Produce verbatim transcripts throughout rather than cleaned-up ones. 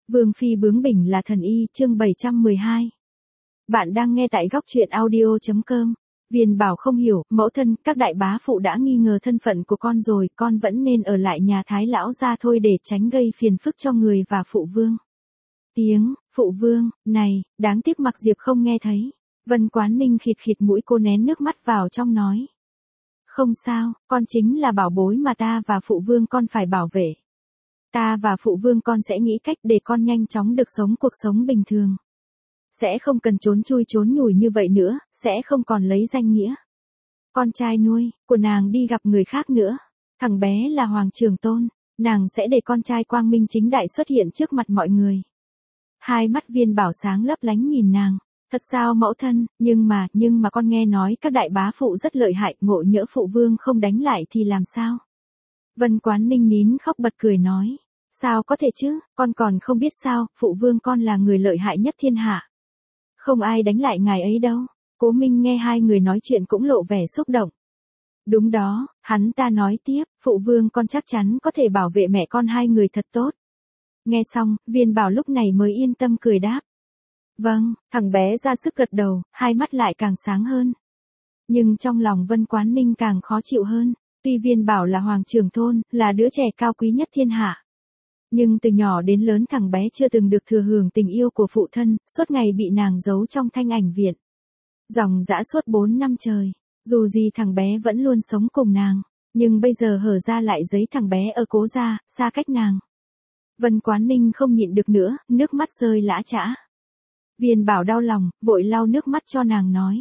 Vương phi bướng bỉnh là thần y, chương bảy trăm mười hai. Bạn đang nghe tại góc truyện audio.com. Viên Bảo không hiểu, mẫu thân, các đại bá phụ đã nghi ngờ thân phận của con rồi, con vẫn nên ở lại nhà Thái lão gia thôi để tránh gây phiền phức cho người và phụ vương. Tiếng, phụ vương, này, đáng tiếc Mặc Diệp không nghe thấy. Vân Quán Ninh khịt khịt mũi, cô nén nước mắt vào trong nói. Không sao, con chính là bảo bối mà ta và phụ vương con phải bảo vệ. Ta và phụ vương con sẽ nghĩ cách để con nhanh chóng được sống cuộc sống bình thường. Sẽ không cần trốn chui trốn nhủi như vậy nữa, sẽ không còn lấy danh nghĩa con trai nuôi của nàng đi gặp người khác nữa. Thằng bé là Hoàng Trường Tôn, nàng sẽ để con trai quang minh chính đại xuất hiện trước mặt mọi người. Hai mắt Viên Bảo sáng lấp lánh nhìn nàng. Thật sao mẫu thân, nhưng mà, nhưng mà con nghe nói các đại bá phụ rất lợi hại, ngộ nhỡ phụ vương không đánh lại thì làm sao? Vân Quán Ninh nín khóc bật cười nói. Sao có thể chứ, con còn không biết sao, phụ vương con là người lợi hại nhất thiên hạ. Không ai đánh lại ngài ấy đâu. Cố Minh nghe hai người nói chuyện cũng lộ vẻ xúc động. Đúng đó, hắn ta nói tiếp, phụ vương con chắc chắn có thể bảo vệ mẹ con hai người thật tốt. Nghe xong, Viên Bảo lúc này mới yên tâm cười đáp. Vâng, thằng bé ra sức gật đầu, hai mắt lại càng sáng hơn. Nhưng trong lòng Vân Quán Ninh càng khó chịu hơn. Tuy Viên Bảo là Hoàng Trường Tôn, là đứa trẻ cao quý nhất thiên hạ. Nhưng từ nhỏ đến lớn thằng bé chưa từng được thừa hưởng tình yêu của phụ thân, suốt ngày bị nàng giấu trong thanh ảnh viện. Dòng dã suốt bốn năm trời, dù gì thằng bé vẫn luôn sống cùng nàng, nhưng bây giờ hở ra lại giấy thằng bé ở Cố gia, xa cách nàng. Vân Quán Ninh không nhịn được nữa, nước mắt rơi lã chã. Viên Bảo đau lòng, vội lau nước mắt cho nàng nói.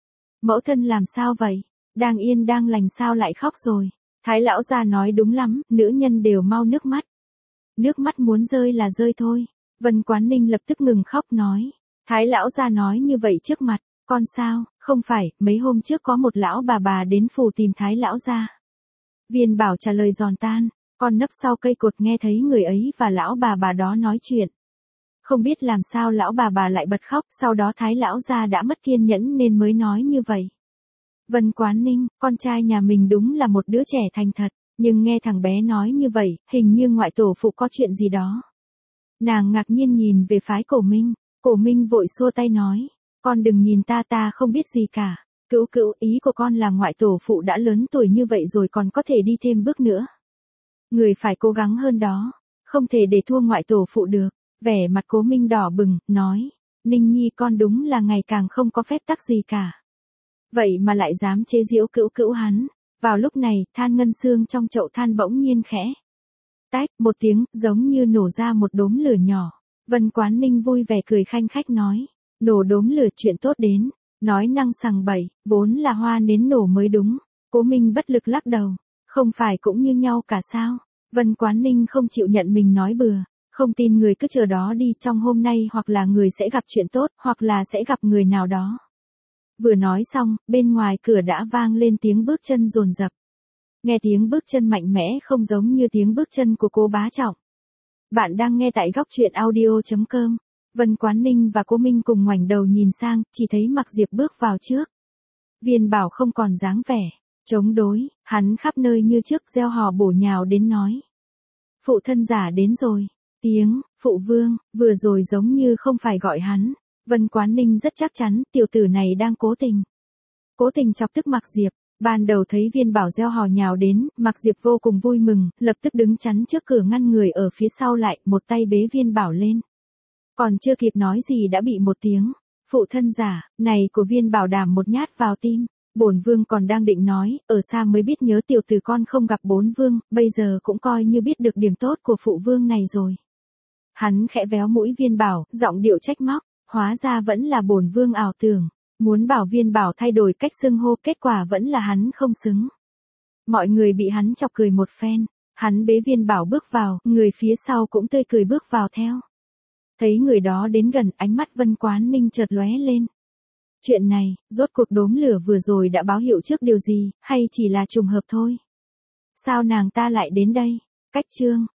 Mẫu thân làm sao vậy? Đang yên đang lành sao lại khóc rồi? Thái lão gia nói đúng lắm, nữ nhân đều mau nước mắt. Nước mắt muốn rơi là rơi thôi. Vân Quán Ninh lập tức ngừng khóc nói. Thái lão gia nói như vậy trước mặt, con sao, không phải, mấy hôm trước có một lão bà bà đến phủ tìm Thái lão gia. Viên Bảo trả lời giòn tan, con nấp sau cây cột nghe thấy người ấy và lão bà bà đó nói chuyện. Không biết làm sao lão bà bà lại bật khóc, sau đó Thái lão gia đã mất kiên nhẫn nên mới nói như vậy. Vân Quán Ninh, con trai nhà mình đúng là một đứa trẻ thành thật, nhưng nghe thằng bé nói như vậy, hình như ngoại tổ phụ có chuyện gì đó. Nàng ngạc nhiên nhìn về phái Cổ Minh, Cổ Minh vội xua tay nói, con đừng nhìn ta ta không biết gì cả. Cữu cữu, ý của con là ngoại tổ phụ đã lớn tuổi như vậy rồi còn có thể đi thêm bước nữa. Người phải cố gắng hơn đó, không thể để thua ngoại tổ phụ được. Vẻ mặt Cố Minh đỏ bừng, nói, Ninh Nhi con đúng là ngày càng không có phép tắc gì cả. Vậy mà lại dám chế giễu cữu cữu hắn. Vào lúc này, than ngân xương trong chậu than bỗng nhiên khẽ. Tách, một tiếng, giống như nổ ra một đốm lửa nhỏ. Vân Quán Ninh vui vẻ cười khanh khách nói, nổ đốm lửa chuyện tốt đến, nói năng sằng bậy, vốn là hoa nến nổ mới đúng. Cố Minh bất lực lắc đầu, không phải cũng như nhau cả sao? Vân Quán Ninh không chịu nhận mình nói bừa. Không tin người cứ chờ đó đi, trong hôm nay hoặc là người sẽ gặp chuyện tốt, hoặc là sẽ gặp người nào đó. Vừa nói xong, bên ngoài cửa đã vang lên tiếng bước chân dồn dập. Nghe tiếng bước chân mạnh mẽ không giống như tiếng bước chân của Cố Bá Trọng. Bạn đang nghe tại góc truyện audio.com. Vân Quán Ninh và Cố Minh cùng ngoảnh đầu nhìn sang, chỉ thấy Mặc Diệp bước vào trước. Viên Bảo không còn dáng vẻ chống đối, hắn khắp nơi như trước gieo hò bổ nhào đến nói. Phụ thân giả đến rồi. Tiếng, phụ vương, vừa rồi giống như không phải gọi hắn. Vân Quán Ninh rất chắc chắn, tiểu tử này đang cố tình. Cố tình chọc tức Mặc Diệp. Ban đầu thấy Viên Bảo gieo hò nhào đến, Mặc Diệp vô cùng vui mừng, lập tức đứng chắn trước cửa ngăn người ở phía sau lại, một tay bế Viên Bảo lên. Còn chưa kịp nói gì đã bị một tiếng, phụ thân giả, này của Viên Bảo đàm một nhát vào tim. Bổn vương còn đang định nói, ở xa mới biết nhớ tiểu tử con không gặp bốn vương, bây giờ cũng coi như biết được điểm tốt của phụ vương này rồi. Hắn khẽ véo mũi Viên Bảo, giọng điệu trách móc, hóa ra vẫn là bổn vương ảo tưởng, muốn bảo Viên Bảo thay đổi cách xưng hô, kết quả vẫn là hắn không xứng. Mọi người bị hắn chọc cười một phen, hắn bế Viên Bảo bước vào, người phía sau cũng tươi cười bước vào theo. Thấy người đó đến gần, ánh mắt Vân Quán Ninh chợt lóe lên. Chuyện này, rốt cuộc đốm lửa vừa rồi đã báo hiệu trước điều gì, hay chỉ là trùng hợp thôi? Sao nàng ta lại đến đây? Cách chương